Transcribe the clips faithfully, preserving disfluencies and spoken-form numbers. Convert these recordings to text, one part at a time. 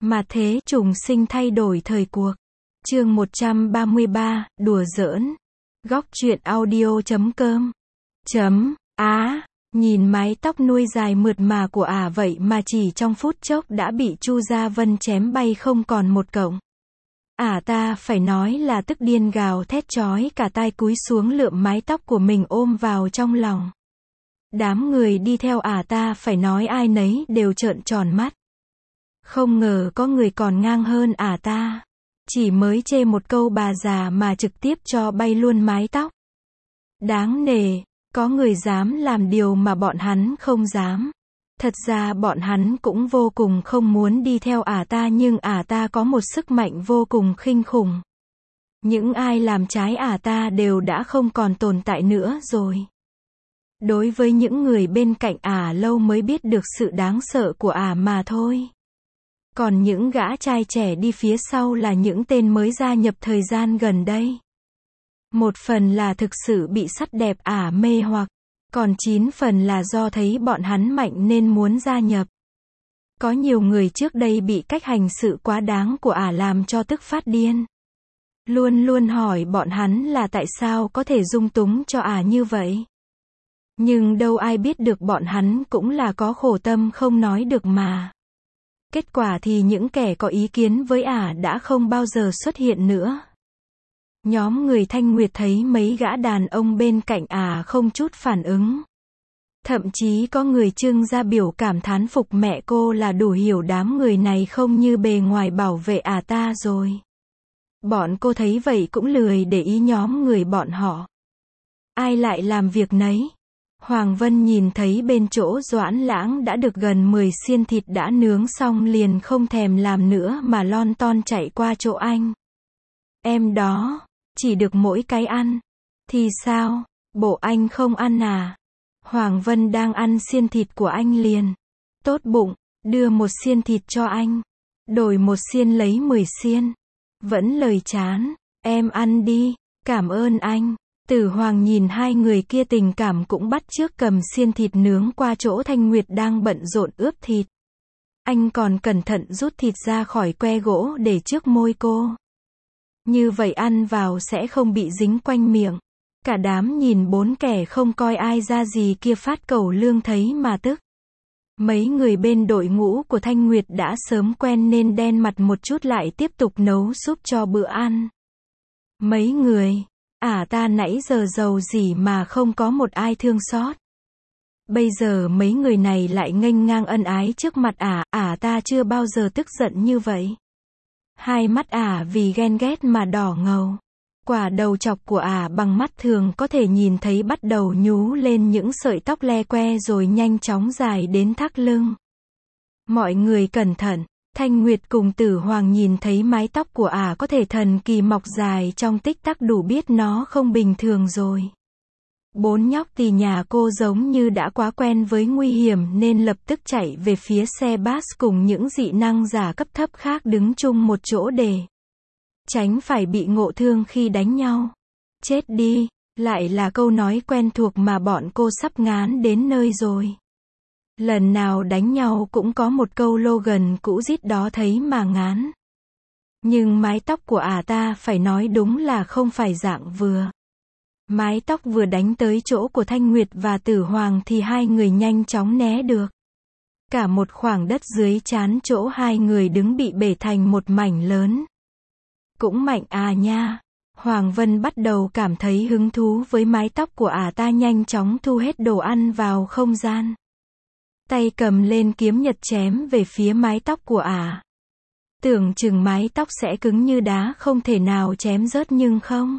Mà thế trùng sinh thay đổi thời cuộc. Chương một trăm ba mươi ba, đùa giỡn. Góc truyện audio chấm com. Chấm, á, nhìn mái tóc nuôi dài mượt mà của ả vậy mà chỉ trong phút chốc đã bị Chu Gia Vân chém bay không còn một cọng. Ả ta phải nói là tức điên gào thét chói cả tai cúi xuống lượm mái tóc của mình ôm vào trong lòng. Đám người đi theo ả ta phải nói ai nấy đều trợn tròn mắt. Không ngờ có người còn ngang hơn ả ta. Chỉ mới chê một câu bà già mà trực tiếp cho bay luôn mái tóc. Đáng nể, có người dám làm điều mà bọn hắn không dám. Thật ra bọn hắn cũng vô cùng không muốn đi theo ả ta nhưng ả ta có một sức mạnh vô cùng kinh khủng. Những ai làm trái ả ta đều đã không còn tồn tại nữa rồi. Đối với những người bên cạnh ả lâu mới biết được sự đáng sợ của ả mà thôi. Còn những gã trai trẻ đi phía sau là những tên mới gia nhập thời gian gần đây. Một phần là thực sự bị sắc đẹp ả mê hoặc, còn chín phần là do thấy bọn hắn mạnh nên muốn gia nhập. Có nhiều người trước đây bị cách hành sự quá đáng của ả làm cho tức phát điên. Luôn luôn hỏi bọn hắn là tại sao có thể dung túng cho ả như vậy. Nhưng đâu ai biết được bọn hắn cũng là có khổ tâm không nói được mà. Kết quả thì những kẻ có ý kiến với ả đã không bao giờ xuất hiện nữa. Nhóm người Thanh Nguyệt thấy mấy gã đàn ông bên cạnh ả không chút phản ứng. Thậm chí có người trưng ra biểu cảm thán phục mẹ cô là đủ hiểu đám người này không như bề ngoài bảo vệ ả ta rồi. Bọn cô thấy vậy cũng lười để ý nhóm người bọn họ. Ai lại làm việc nấy. Hoàng Vân nhìn thấy bên chỗ Doãn Lãng đã được gần mười xiên thịt đã nướng xong liền không thèm làm nữa mà lon ton chạy qua chỗ anh. Em đó, chỉ được mỗi cái ăn. Thì sao, bộ anh không ăn à? Hoàng Vân đang ăn xiên thịt của anh liền. Tốt bụng, đưa một xiên thịt cho anh. Đổi một xiên lấy mười xiên. Vẫn lời chán, em ăn đi, cảm ơn anh. Tử Hoàng nhìn hai người kia tình cảm cũng bắt chước cầm xiên thịt nướng qua chỗ Thanh Nguyệt đang bận rộn ướp thịt. Anh còn cẩn thận rút thịt ra khỏi que gỗ để trước môi cô. Như vậy ăn vào sẽ không bị dính quanh miệng. Cả đám nhìn bốn kẻ không coi ai ra gì kia phát cẩu lương thấy mà tức. Mấy người bên đội ngũ của Thanh Nguyệt đã sớm quen nên đen mặt một chút lại tiếp tục nấu súp cho bữa ăn. Mấy người, ả ta nãy giờ giàu gì mà không có một ai thương xót. Bây giờ mấy người này lại nghênh ngang ân ái trước mặt ả, ả ta chưa bao giờ tức giận như vậy. Hai mắt ả vì ghen ghét mà đỏ ngầu. Quả đầu chọc của ả bằng mắt thường có thể nhìn thấy bắt đầu nhú lên những sợi tóc le que rồi nhanh chóng dài đến thắt lưng. Mọi người cẩn thận, Thanh Nguyệt cùng Tử Hoàng nhìn thấy mái tóc của ả có thể thần kỳ mọc dài trong tích tắc đủ biết nó không bình thường rồi. Bốn nhóc tỳ nhà cô giống như đã quá quen với nguy hiểm nên lập tức chạy về phía xe bus cùng những dị năng giả cấp thấp khác đứng chung một chỗ để tránh phải bị ngộ thương khi đánh nhau. Chết đi, lại là câu nói quen thuộc mà bọn cô sắp ngán đến nơi rồi. Lần nào đánh nhau cũng có một câu slogan cũ rít đó thấy mà ngán. Nhưng mái tóc của ả ta phải nói đúng là không phải dạng vừa. Mái tóc vừa đánh tới chỗ của Thanh Nguyệt và Tử Hoàng thì hai người nhanh chóng né được. Cả một khoảng đất dưới trán chỗ hai người đứng bị bể thành một mảnh lớn. Cũng mạnh à nha. Hoàng Vân bắt đầu cảm thấy hứng thú với mái tóc của ả ta nhanh chóng thu hết đồ ăn vào không gian. Tay cầm lên kiếm nhật chém về phía mái tóc của ả. Tưởng chừng mái tóc sẽ cứng như đá không thể nào chém rớt nhưng không.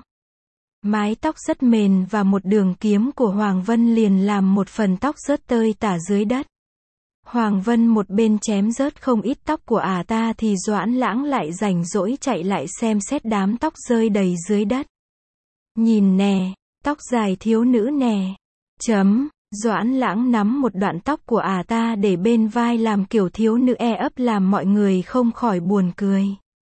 Mái tóc rất mềm và một đường kiếm của Hoàng Vân liền làm một phần tóc rớt tơi tả dưới đất. Hoàng Vân một bên chém rớt không ít tóc của ả ta thì Doãn Lãng lại rảnh rỗi chạy lại xem xét đám tóc rơi đầy dưới đất. Nhìn nè, tóc dài thiếu nữ nè. Chấm, Doãn Lãng nắm một đoạn tóc của ả ta để bên vai làm kiểu thiếu nữ e ấp làm mọi người không khỏi buồn cười.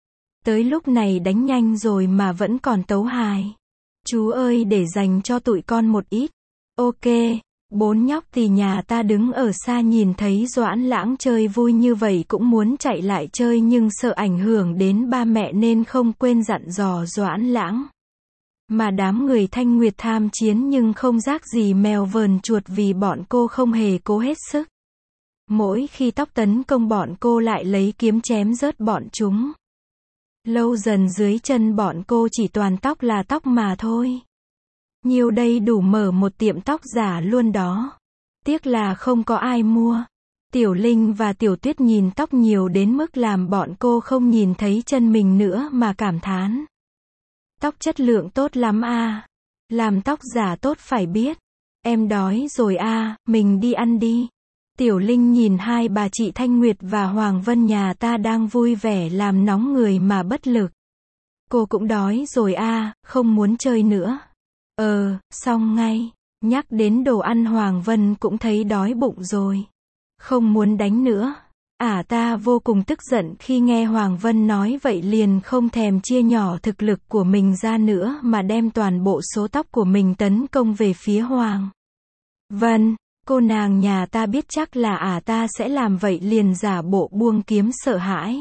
Tới lúc này đánh nhanh rồi mà vẫn còn tấu hài. Chú ơi để dành cho tụi con một ít. Ok, Bốn nhóc tỳ nhà ta đứng ở xa nhìn thấy Doãn Lãng chơi vui như vậy cũng muốn chạy lại chơi nhưng sợ ảnh hưởng đến ba mẹ nên không quên dặn dò Doãn Lãng. Mà đám người Thanh Nguyệt tham chiến nhưng không rác gì mèo vờn chuột vì bọn cô không hề cố hết sức. Mỗi khi tóc tấn công bọn cô lại lấy kiếm chém rớt bọn chúng. Lâu dần dưới chân bọn cô chỉ toàn tóc là tóc mà thôi. Nhiều đây đủ mở một tiệm tóc giả luôn đó. Tiếc là không có ai mua. Tiểu Linh và Tiểu Tuyết nhìn tóc nhiều đến mức làm bọn cô không nhìn thấy chân mình nữa mà cảm thán. Tóc chất lượng tốt lắm a. Làm tóc giả tốt phải biết. Em đói rồi a, mình đi ăn đi. Tiểu Linh nhìn hai bà chị Thanh Nguyệt và Hoàng Vân nhà ta đang vui vẻ làm nóng người mà bất lực. Cô cũng đói rồi a, không muốn chơi nữa. Ờ, xong ngay. Nhắc đến đồ ăn Hoàng Vân cũng thấy đói bụng rồi. Không muốn đánh nữa. Ả à, ta vô cùng tức giận khi nghe Hoàng Vân nói vậy liền không thèm chia nhỏ thực lực của mình ra nữa mà đem toàn bộ số tóc của mình tấn công về phía Hoàng Vân. Cô nàng nhà ta biết chắc là ả à ta sẽ làm vậy liền giả bộ buông kiếm sợ hãi.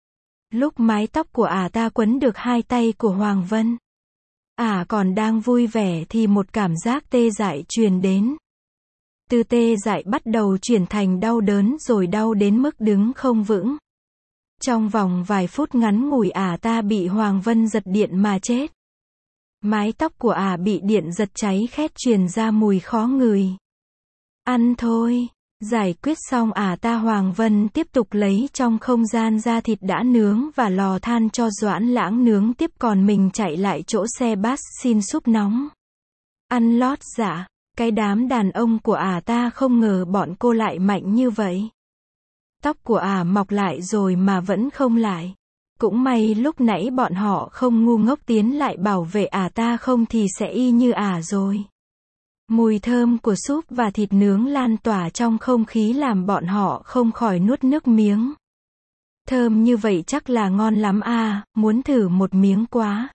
Lúc mái tóc của ả à ta quấn được hai tay của Hoàng Vân. Ả à còn đang vui vẻ thì một cảm giác tê dại truyền đến. Từ tê dại bắt đầu chuyển thành đau đớn rồi đau đến mức đứng không vững. Trong vòng vài phút ngắn ngủi ả à ta bị Hoàng Vân giật điện mà chết. Mái tóc của ả à bị điện giật cháy khét truyền ra mùi khó ngửi. Ăn thôi. Giải quyết xong ả à ta Hoàng Vân tiếp tục lấy trong không gian ra thịt đã nướng và lò than cho Doãn Lãng nướng tiếp còn mình chạy lại chỗ xe bus xin súp nóng. Ăn lót dạ. Cái đám đàn ông của ả à ta không ngờ bọn cô lại mạnh như vậy. Tóc của ả à mọc lại rồi mà vẫn không lại. Cũng may lúc nãy bọn họ không ngu ngốc tiến lại bảo vệ ả à ta không thì sẽ y như ả à rồi. Mùi thơm của súp và thịt nướng lan tỏa trong không khí làm bọn họ không khỏi nuốt nước miếng. Thơm như vậy chắc là ngon lắm à, muốn thử một miếng quá.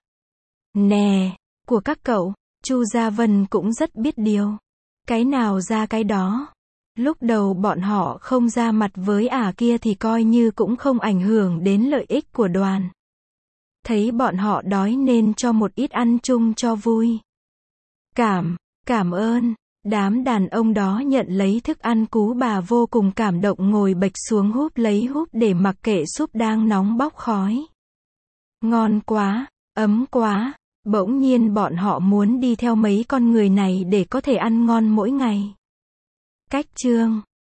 Nè, của các cậu, Chu Gia Vân cũng rất biết điều. Cái nào ra cái đó. Lúc đầu bọn họ không ra mặt với ả kia thì coi như cũng không ảnh hưởng đến lợi ích của đoàn. Thấy bọn họ đói nên cho một ít ăn chung cho vui. Cảm, cảm ơn. Đám đàn ông đó nhận lấy thức ăn cú bà vô cùng cảm động ngồi bệch xuống húp lấy húp để mặc kệ súp đang nóng bốc khói. Ngon quá, ấm quá. Bỗng nhiên bọn họ muốn đi theo mấy con người này để có thể ăn ngon mỗi ngày. Cách chương